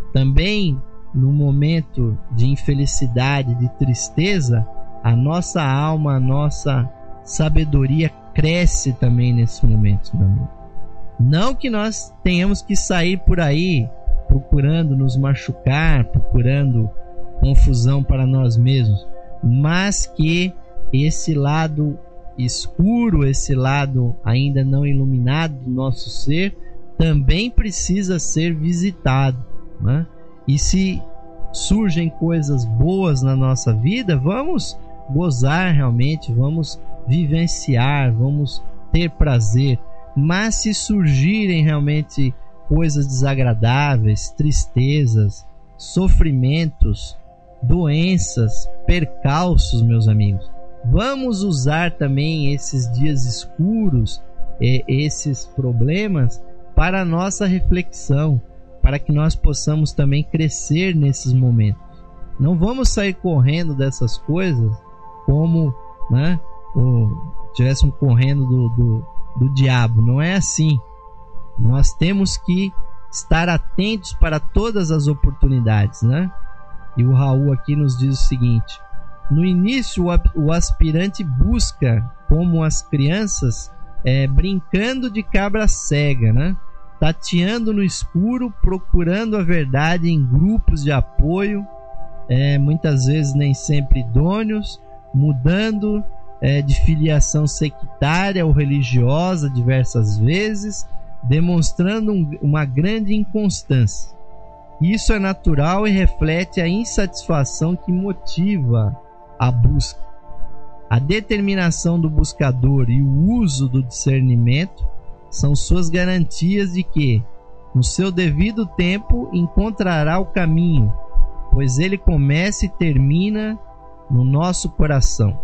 também no momento de infelicidade, de tristeza, a nossa alma, a nossa sabedoria cresce também nesses momentos, meu amigo. Não que nós tenhamos que sair por aí procurando nos machucar, procurando confusão para nós mesmos, mas que esse lado escuro, esse lado ainda não iluminado do nosso ser, também precisa ser visitado, né? E se surgem coisas boas na nossa vida, vamos gozar realmente, vamos vivenciar, vamos ter prazer. Mas se surgirem realmente coisas desagradáveis, tristezas, sofrimentos, doenças, percalços, meus amigos, vamos usar também esses dias escuros, esses problemas, para a nossa reflexão, para que nós possamos também crescer nesses momentos. Não vamos sair correndo dessas coisas como, né, estivéssemos correndo do, do, do diabo. Não é assim. Nós temos que estar atentos para todas as oportunidades, né? E o Raul aqui nos diz o seguinte: no início o aspirante busca, como as crianças, é, brincando de cabra cega, né? Tateando no escuro, procurando a verdade em grupos de apoio, é, muitas vezes nem sempre idôneos, mudando é, de filiação sectária ou religiosa diversas vezes, demonstrando um, uma grande inconstância. Isso é natural e reflete a insatisfação que motiva a busca. A determinação do buscador e o uso do discernimento são suas garantias de que, no seu devido tempo, encontrará o caminho, pois ele começa e termina no nosso coração.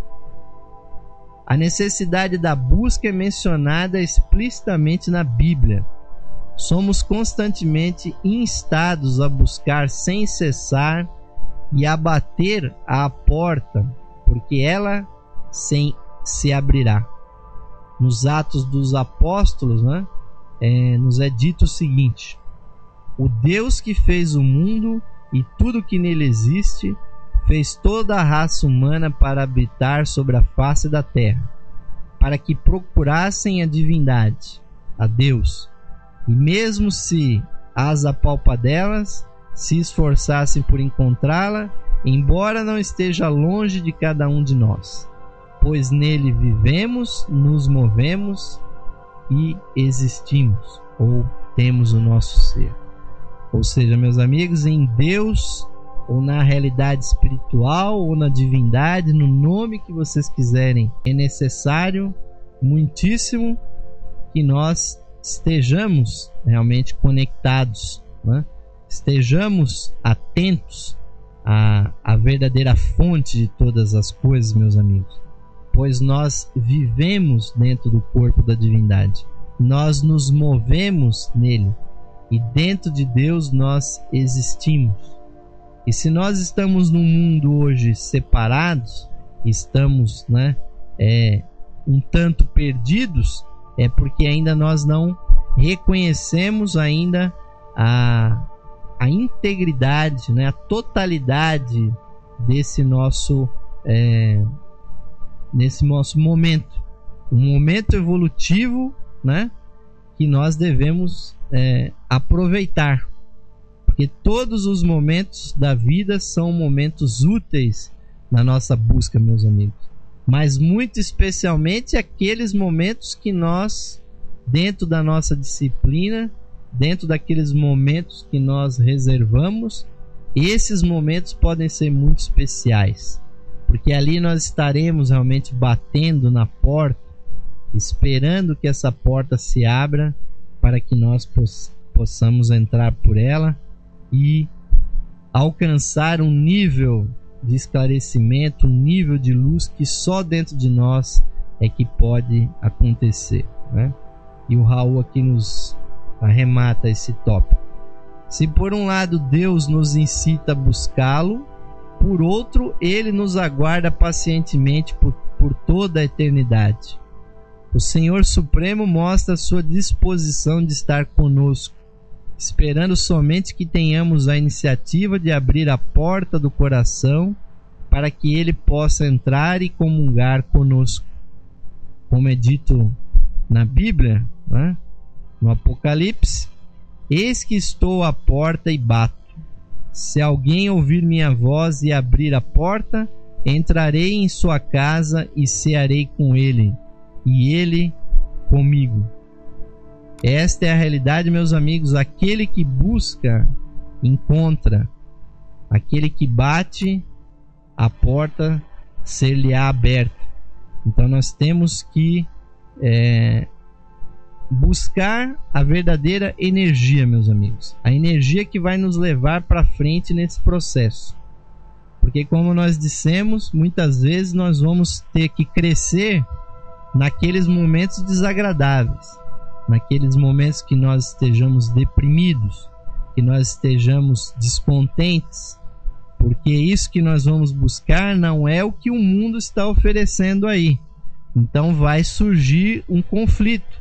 A necessidade da busca é mencionada explicitamente na Bíblia. Somos constantemente instados a buscar sem cessar e a bater à porta, porque ela sem se abrirá. Nos Atos dos Apóstolos, né, é, nos é dito o seguinte: o Deus que fez o mundo e tudo que nele existe, fez toda a raça humana para habitar sobre a face da terra, para que procurassem a divindade, a Deus. E mesmo se às apalpadelas, se esforçassem por encontrá-la, embora não esteja longe de cada um de nós, pois nele vivemos, nos movemos e existimos, ou temos o nosso ser. Ou seja, meus amigos, em Deus, ou na realidade espiritual, ou na divindade, no nome que vocês quiserem, é necessário muitíssimo que nós estejamos realmente conectados, né? Estejamos atentos à, à verdadeira fonte de todas as coisas, meus amigos, pois nós vivemos dentro do corpo da divindade, nós nos movemos nele e dentro de Deus nós existimos. E se nós estamos num mundo hoje separados, estamos, né, é, um tanto perdidos, é porque ainda nós não reconhecemos ainda a, a integridade, né, a totalidade desse nosso, é, nesse nosso momento, um momento evolutivo, né, que nós devemos é, aproveitar, porque todos os momentos da vida são momentos úteis na nossa busca, meus amigos, mas muito especialmente aqueles momentos que nós, dentro da nossa disciplina, dentro daqueles momentos que nós reservamos, esses momentos podem ser muito especiais, porque ali nós estaremos realmente batendo na porta, esperando que essa porta se abra para que nós poss- possamos entrar por ela e alcançar um nível de esclarecimento, um nível de luz que só dentro de nós é que pode acontecer, né? E o Raul aqui nos arremata esse tópico. Se por um lado Deus nos incita a buscá-lo, por outro ele nos aguarda pacientemente por, por toda a eternidade. O Senhor Supremo mostra sua disposição de estar conosco, esperando somente que tenhamos a iniciativa de abrir a porta do coração para que ele possa entrar e comungar conosco. Como é dito na Bíblia, né? No Apocalipse: eis que estou à porta e bato. Se alguém ouvir minha voz e abrir a porta, entrarei em sua casa e cearei com ele, e ele comigo. Esta é a realidade, meus amigos. Aquele que busca, encontra. Aquele que bate, a porta ser-lhe-á aberta. Então nós temos que é, buscar a verdadeira energia, meus amigos. A energia que vai nos levar para frente nesse processo. Porque, como nós dissemos, muitas vezes nós vamos ter que crescer naqueles momentos desagradáveis, naqueles momentos que nós estejamos deprimidos, que nós estejamos descontentes, porque isso que nós vamos buscar não é o que o mundo está oferecendo aí. Então vai surgir um conflito,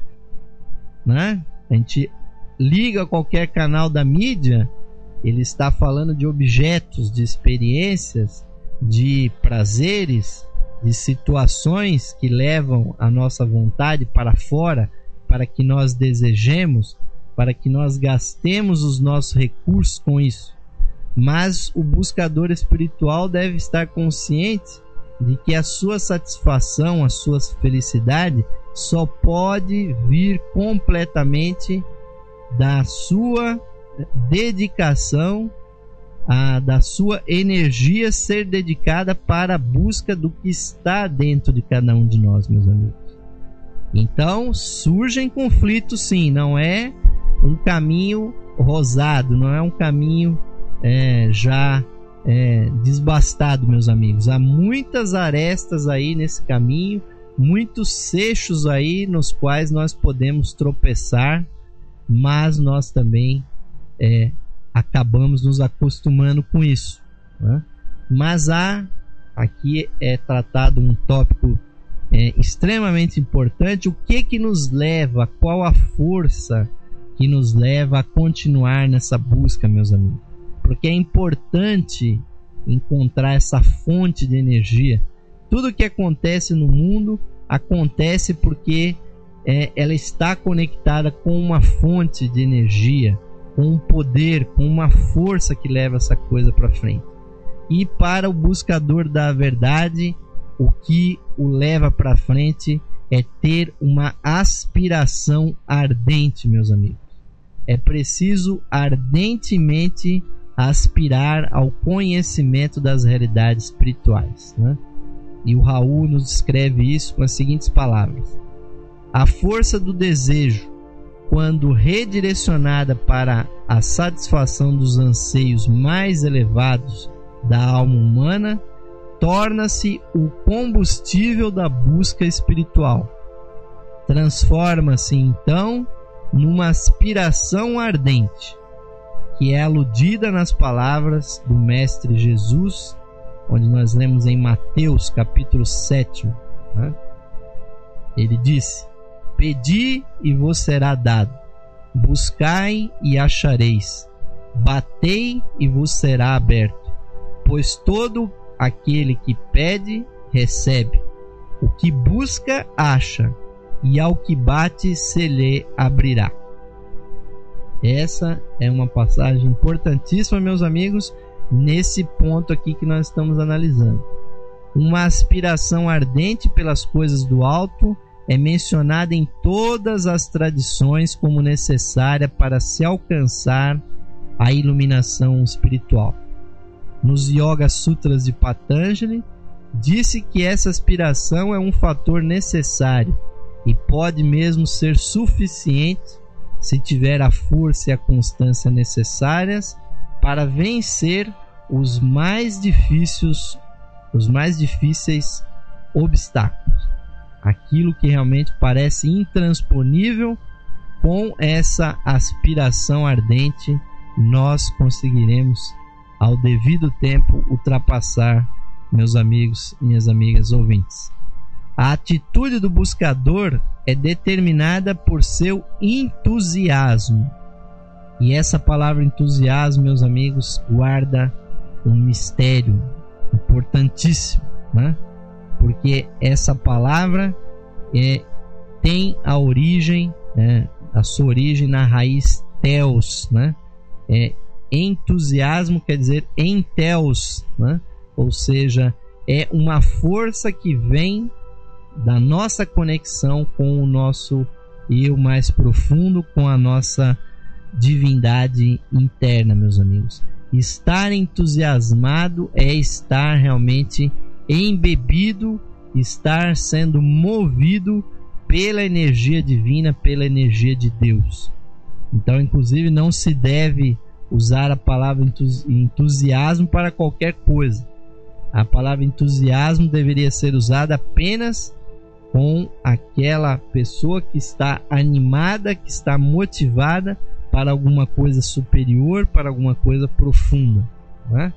né? A gente liga qualquer canal da mídia, ele está falando de objetos, de experiências, de prazeres, de situações que levam a nossa vontade para fora, para que nós desejemos, para que nós gastemos os nossos recursos com isso. Mas o buscador espiritual deve estar consciente de que a sua satisfação, a sua felicidade só pode vir completamente da sua dedicação, a, da sua energia ser dedicada para a busca do que está dentro de cada um de nós, meus amigos. Então surgem conflitos, sim, não é um caminho rosado, não é um caminho é, já é, desbastado, meus amigos. Há muitas arestas aí nesse caminho, muitos seixos aí nos quais nós podemos tropeçar, mas nós também é, acabamos nos acostumando com isso, né? Mas há, aqui é tratado um tópico é, extremamente importante: o que que nos leva, qual a força que nos leva a continuar nessa busca, meus amigos? Porque é importante encontrar essa fonte de energia. Tudo que acontece no mundo acontece porque é, ela está conectada com uma fonte de energia, com um poder, com uma força que leva essa coisa para frente. E para o buscador da verdade, o que o leva para frente é ter uma aspiração ardente, meus amigos. É preciso ardentemente aspirar ao conhecimento das realidades espirituais, né? E o Raul nos descreve isso com as seguintes palavras: a força do desejo, quando redirecionada para a satisfação dos anseios mais elevados da alma humana, torna-se o combustível da busca espiritual. Transforma-se então numa aspiração ardente, que é aludida nas palavras do Mestre Jesus, onde nós lemos em Mateus capítulo sete, né? Ele disse: pedi e vos será dado, buscai e achareis, batei e vos será aberto, pois todo aquele que pede, recebe, o que busca, acha, e ao que bate, se lhe abrirá. Essa é uma passagem importantíssima, meus amigos, nesse ponto aqui que nós estamos analisando. Uma aspiração ardente pelas coisas do alto é mencionada em todas as tradições como necessária para se alcançar a iluminação espiritual. Nos Yoga Sutras de Patanjali, disse que essa aspiração é um fator necessário e pode mesmo ser suficiente se tiver a força e a constância necessárias para vencer os mais difíceis, os mais difíceis obstáculos. Aquilo que realmente parece intransponível, com essa aspiração ardente, nós conseguiremos, ao devido tempo, ultrapassar, meus amigos e minhas amigas ouvintes. A atitude do buscador é determinada por seu entusiasmo. E essa palavra entusiasmo, meus amigos, guarda um mistério importantíssimo, né? Porque essa palavra é, tem a origem, né, a sua origem na raiz theos, né? É, entusiasmo quer dizer entheos, né? Ou seja, é uma força que vem da nossa conexão com o nosso eu mais profundo, com a nossa divindade interna, meus amigos. Estar entusiasmado é estar realmente embebido, estar sendo movido pela energia divina, pela energia de Deus. Então, inclusive, não se deve usar a palavra entusiasmo para qualquer coisa. A palavra entusiasmo deveria ser usada apenas com aquela pessoa que está animada, que está motivada para alguma coisa superior, para alguma coisa profunda, né?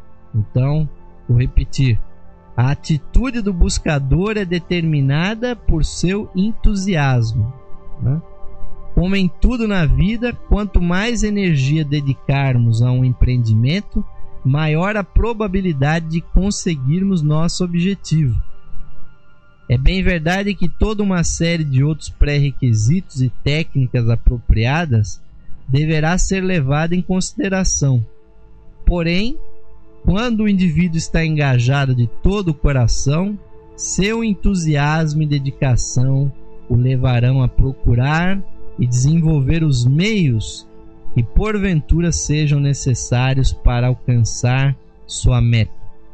Então, vou repetir: a atitude do buscador é determinada por seu entusiasmo, né? Como em tudo na vida, quanto mais energia dedicarmos a um empreendimento, maior a probabilidade de conseguirmos nosso objetivo. É bem verdade que toda uma série de outros pré-requisitos e técnicas apropriadas deverá ser levada em consideração. Porém, quando o indivíduo está engajado de todo o coração, seu entusiasmo e dedicação o levarão a procurar e desenvolver os meios que porventura sejam necessários para alcançar sua meta.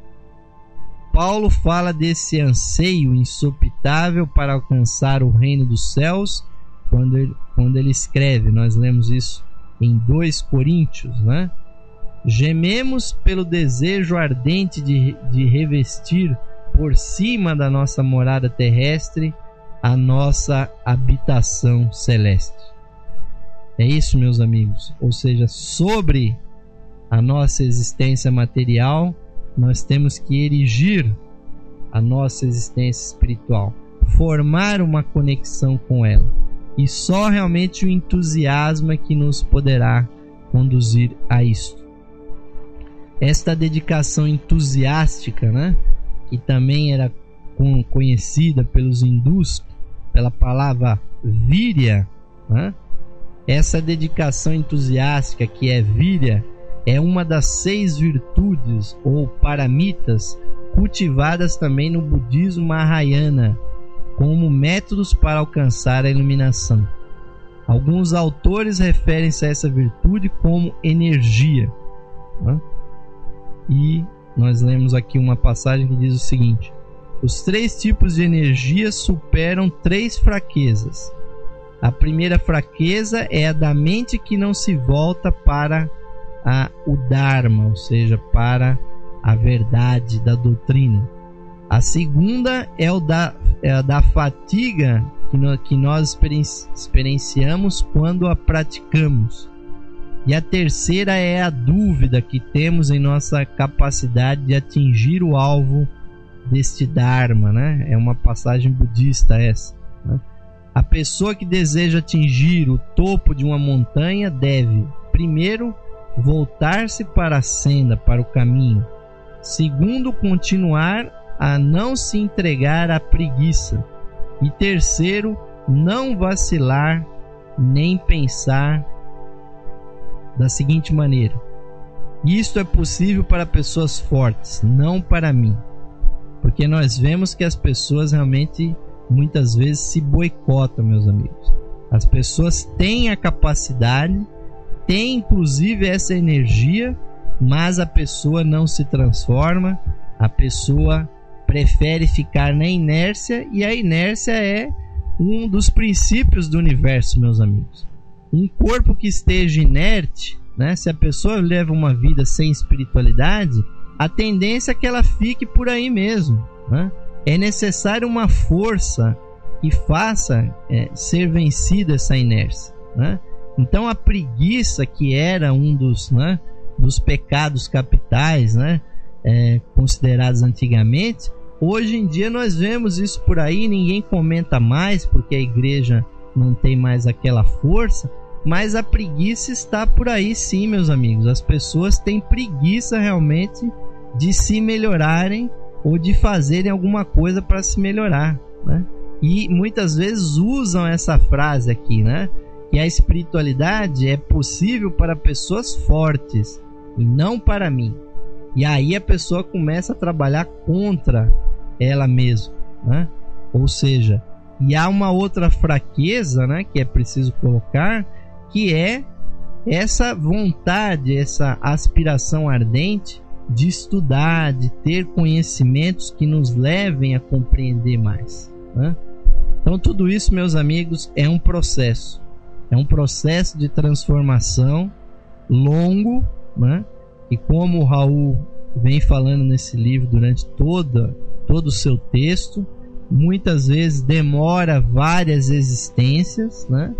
Paulo fala desse anseio insopitável para alcançar o reino dos céus quando ele, quando ele escreve, nós lemos isso em dois Coríntios, né? Gememos pelo desejo ardente de, de revestir por cima da nossa morada terrestre a nossa habitação celeste. É isso, meus amigos. Ou seja, sobre a nossa existência material, nós temos que erigir a nossa existência espiritual, formar uma conexão com ela. E só realmente o entusiasmo é que nos poderá conduzir a isto. Esta dedicação entusiástica, né, que também era conhecida pelos hindus pela palavra virya, né, essa dedicação entusiástica que é virya é uma das seis virtudes ou paramitas cultivadas também no budismo Mahayana como métodos para alcançar a iluminação. Alguns autores referem-se a essa virtude como energia, né? E nós lemos aqui uma passagem que diz o seguinte: os três tipos de energia superam três fraquezas. A primeira fraqueza é a da mente que não se volta para a, o Dharma, ou seja, para a verdade da doutrina. A segunda é, o da, é a da fatiga que, no, que nós experienci, experienciamos quando a praticamos. E a terceira é a dúvida que temos em nossa capacidade de atingir o alvo deste Dharma, né? É uma passagem budista essa, né? A pessoa que deseja atingir o topo de uma montanha deve, primeiro, voltar-se para a senda, para o caminho. Segundo, continuar a não se entregar à preguiça. E terceiro, não vacilar nem pensar da seguinte maneira: isto é possível para pessoas fortes, não para mim. Porque nós vemos que as pessoas realmente muitas vezes se boicotam, meus amigos. As pessoas têm a capacidade, têm inclusive essa energia, mas a pessoa não se transforma, a pessoa prefere ficar na inércia, e a inércia é um dos princípios do universo, meus amigos. Um corpo que esteja inerte, né, se a pessoa leva uma vida sem espiritualidade, a tendência é que ela fique por aí mesmo, né? É necessário uma força que faça é, ser vencida essa inércia, né? Então a preguiça, que era um dos, né, dos pecados capitais, né, é, considerados antigamente, hoje em dia nós vemos isso por aí, ninguém comenta mais porque a igreja não tem mais aquela força, mas a preguiça está por aí sim, meus amigos. As pessoas têm preguiça realmente de se melhorarem ou de fazerem alguma coisa para se melhorar, né? E muitas vezes usam essa frase aqui, né, que a espiritualidade é possível para pessoas fortes e não para mim. E aí a pessoa começa a trabalhar contra ela mesma, né? Ou seja, e há uma outra fraqueza, né, que é preciso colocar, que é essa vontade, essa aspiração ardente de estudar, de ter conhecimentos que nos levem a compreender mais, né? Então tudo isso, meus amigos, é um processo, é um processo de transformação longo, né? E como o Raul vem falando nesse livro durante toda, todo o seu texto, muitas vezes demora várias existências, né?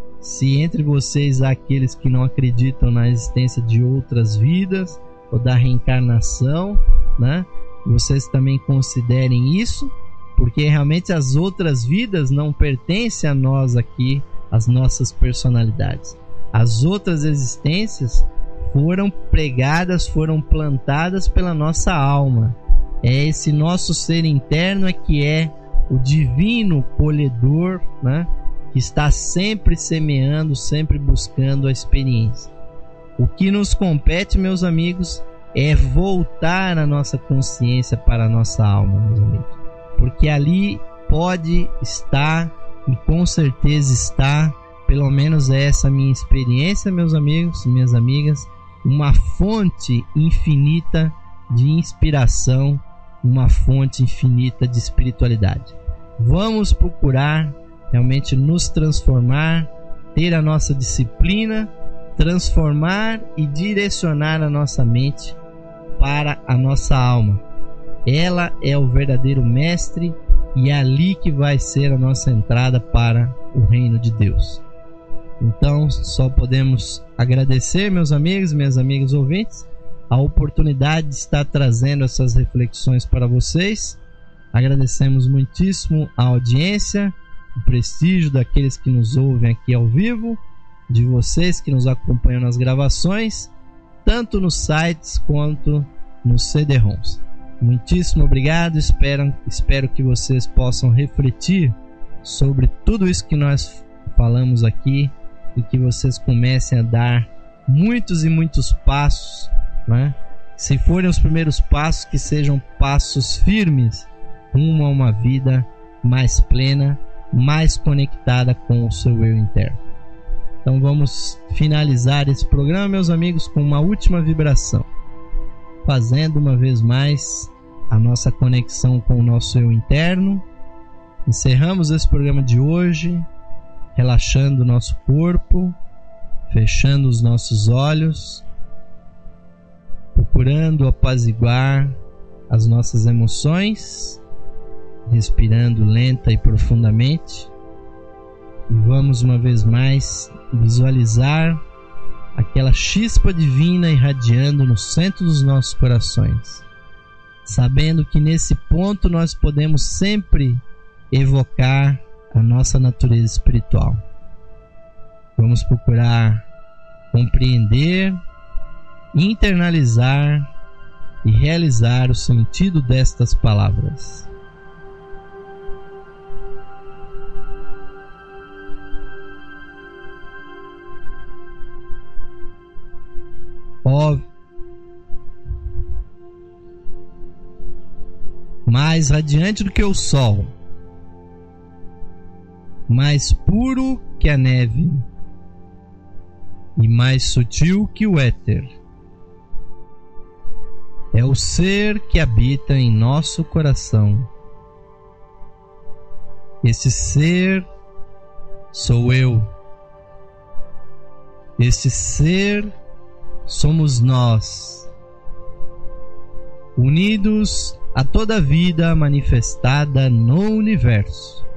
Se entre vocês há aqueles que não acreditam na existência de outras vidas ou da reencarnação, né, vocês também considerem isso, porque realmente as outras vidas não pertencem a nós aqui, as nossas personalidades. As outras existências foram pregadas, foram plantadas pela nossa alma. É esse nosso ser interno é que é o divino colhedor, né, que está sempre semeando, sempre buscando a experiência. O que nos compete, meus amigos, é voltar a nossa consciência para a nossa alma, meus amigos. Porque ali pode estar, e com certeza está, pelo menos é essa minha experiência, meus amigos, minhas amigas, uma fonte infinita de inspiração, uma fonte infinita de espiritualidade. Vamos procurar realmente nos transformar, ter a nossa disciplina, transformar e direcionar a nossa mente para a nossa alma. Ela é o verdadeiro mestre e é ali que vai ser a nossa entrada para o reino de Deus. Então, só podemos agradecer, meus amigos, minhas amigas ouvintes, a oportunidade de estar trazendo essas reflexões para vocês. Agradecemos muitíssimo a audiência, o prestígio daqueles que nos ouvem aqui ao vivo, de vocês que nos acompanham nas gravações, tanto nos sites quanto nos C D-ROMs. Muitíssimo obrigado, espero, espero que vocês possam refletir sobre tudo isso que nós falamos aqui e que vocês comecem a dar muitos e muitos passos, né? Se forem os primeiros passos, que sejam passos firmes rumo a uma vida mais plena, mais conectada com o seu eu interno. Então vamos finalizar esse programa, meus amigos, com uma última vibração, fazendo uma vez mais a nossa conexão com o nosso eu interno. Encerramos esse programa de hoje, relaxando o nosso corpo, fechando os nossos olhos, procurando apaziguar as nossas emoções, respirando lenta e profundamente. E vamos uma vez mais visualizar aquela chispa divina irradiando no centro dos nossos corações, sabendo que nesse ponto nós podemos sempre evocar a nossa natureza espiritual. Vamos procurar compreender, internalizar e realizar o sentido destas palavras. Ó, mais radiante do que o sol, mais puro que a neve e mais sutil que o éter, é o ser que habita em nosso coração. Esse ser sou eu. Esse ser somos nós, unidos a toda a vida manifestada no universo.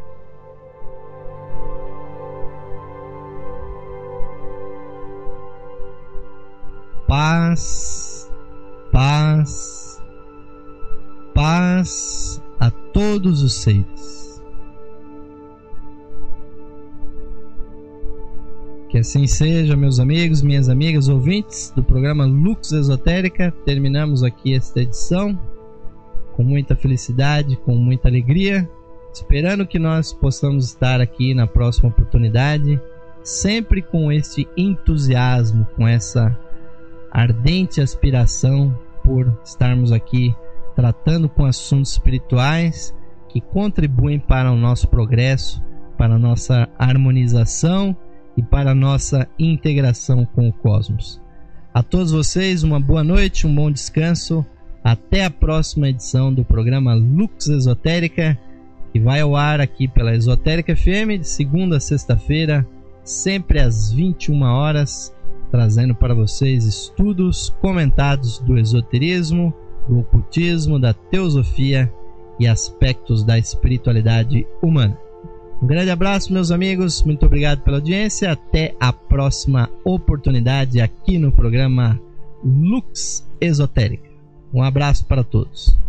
Paz, paz, paz a todos os seres. Que assim seja, meus amigos, minhas amigas, ouvintes do programa Lux Esotérica. Terminamos aqui esta edição com muita felicidade, com muita alegria, esperando que nós possamos estar aqui na próxima oportunidade, sempre com este entusiasmo, com essa ardente aspiração por estarmos aqui tratando com assuntos espirituais que contribuem para o nosso progresso, para a nossa harmonização e para a nossa integração com o cosmos. A todos vocês, uma boa noite, um bom descanso. Até a próxima edição do programa Lux Esotérica, que vai ao ar aqui pela Esotérica F M de segunda a sexta-feira, sempre às vinte e uma horas, trazendo para vocês estudos comentados do esoterismo, do ocultismo, da teosofia e aspectos da espiritualidade humana. Um grande abraço, meus amigos, muito obrigado pela audiência, até a próxima oportunidade aqui no programa Lux Esotérica. Um abraço para todos.